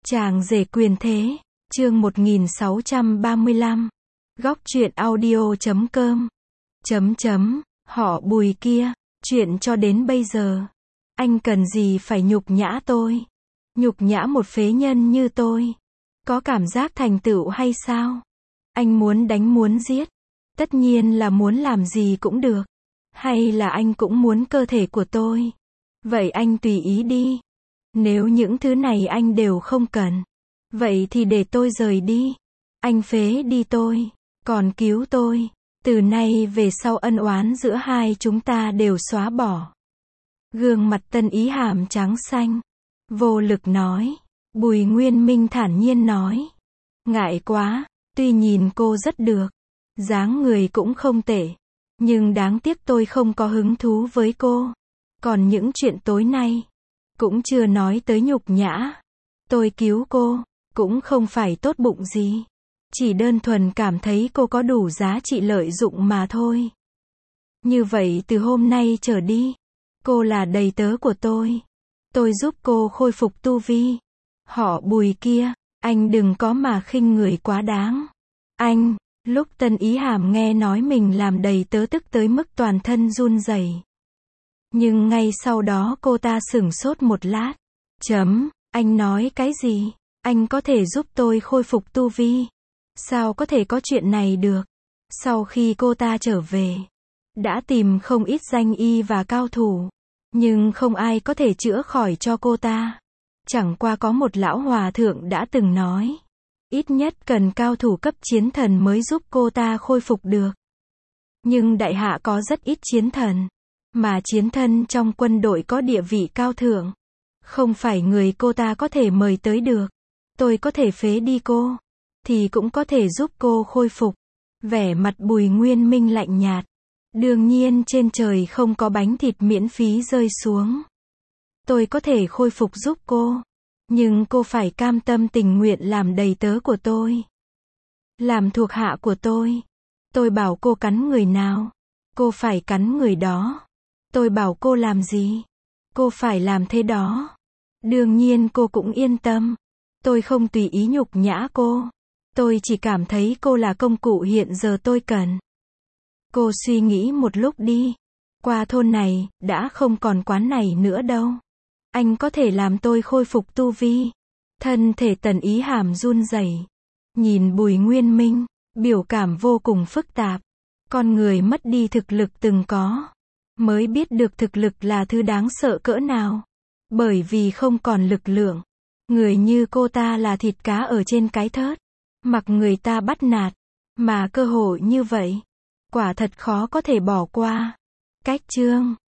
Chàng rể quyền thế, chương 1635. Góc truyện audio.com. Họ Bùi kia, chuyện cho đến bây giờ. Anh cần gì phải nhục nhã tôi? Nhục nhã một phế nhân như tôi. Có cảm giác thành tựu hay sao? Anh muốn đánh muốn giết. Tất nhiên là muốn làm gì cũng được. Hay là anh cũng muốn cơ thể của tôi? Vậy anh tùy ý đi. Nếu những thứ này anh đều không cần, vậy thì để tôi rời đi. Anh phế đi tôi, còn cứu tôi. Từ nay về sau ân oán giữa hai chúng ta đều xóa bỏ. Gương mặt Tân Ý Hàm trắng xanh, vô lực nói. Bùi Nguyên Minh thản nhiên nói. Ngại quá, tuy nhìn cô rất được, dáng người cũng không tệ, nhưng đáng tiếc tôi không có hứng thú với cô. Còn những chuyện tối nay, cũng chưa nói tới nhục nhã. Tôi cứu cô, cũng không phải tốt bụng gì. Chỉ đơn thuần cảm thấy cô có đủ giá trị lợi dụng mà thôi. Như vậy từ hôm nay trở đi, cô là đầy tớ của tôi. Tôi giúp cô khôi phục tu vi. Họ Bùi kia, anh đừng có mà khinh người quá đáng. Anh, lúc Tân Ý Hàm nghe nói mình làm đầy tớ tức tới mức toàn thân run rẩy. Nhưng ngay sau đó cô ta sửng sốt một lát. Anh nói cái gì? Anh có thể giúp tôi khôi phục tu vi? Sao có thể có chuyện này được? Sau khi cô ta trở về, đã tìm không ít danh y và cao thủ, nhưng không ai có thể chữa khỏi cho cô ta. Chẳng qua có một lão hòa thượng đã từng nói, ít nhất cần cao thủ cấp chiến thần mới giúp cô ta khôi phục được. Nhưng đại hạ có rất ít chiến thần, mà chiến thân trong quân đội có địa vị cao thượng, không phải người cô ta có thể mời tới được. Tôi có thể phế đi cô, thì cũng có thể giúp cô khôi phục. Vẻ mặt Bùi Nguyên Minh lạnh nhạt. Đương nhiên trên trời không có bánh thịt miễn phí rơi xuống. Tôi có thể khôi phục giúp cô, nhưng cô phải cam tâm tình nguyện làm đầy tớ của tôi, làm thuộc hạ của tôi. Tôi bảo cô cắn người nào, cô phải cắn người đó. Tôi bảo cô làm gì, cô phải làm thế đó. Đương nhiên cô cũng yên tâm, tôi không tùy ý nhục nhã cô. Tôi chỉ cảm thấy cô là công cụ hiện giờ tôi cần. Cô suy nghĩ một lúc đi. Qua thôn này, đã không còn quán này nữa đâu. Anh có thể làm tôi khôi phục tu vi. Thân thể Tần Ý Hàm run rẩy, nhìn Bùi Nguyên Minh, biểu cảm vô cùng phức tạp. Con người mất đi thực lực từng có, mới biết được thực lực là thứ đáng sợ cỡ nào. Bởi vì không còn lực lượng, người như cô ta là thịt cá ở trên cái thớt, mặc người ta bắt nạt. Mà cơ hội như vậy, quả thật khó có thể bỏ qua. Cách chương